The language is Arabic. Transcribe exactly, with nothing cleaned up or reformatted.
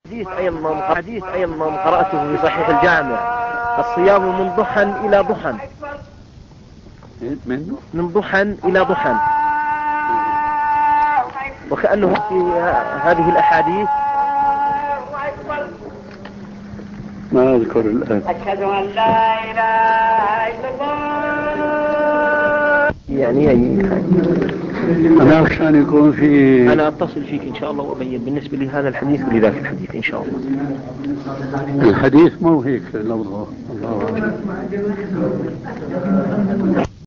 حديث أيضا حديث أيضا قرأته في صحيح الجامع: الصيام من ضحى إلى ضحى، من من ضحى إلى ضحى. وكأنه في هذه الأحاديث ما أذكر الآن. أشهد أن لا إله إلا الله. يعني أي أنا أخشى أن يكون في أنا أتصل فيك إن شاء الله وأبين بالنسبة لهذا الحديث ولذاك الحديث إن شاء الله. الحديث مو هيك لفظه. الله أعلم.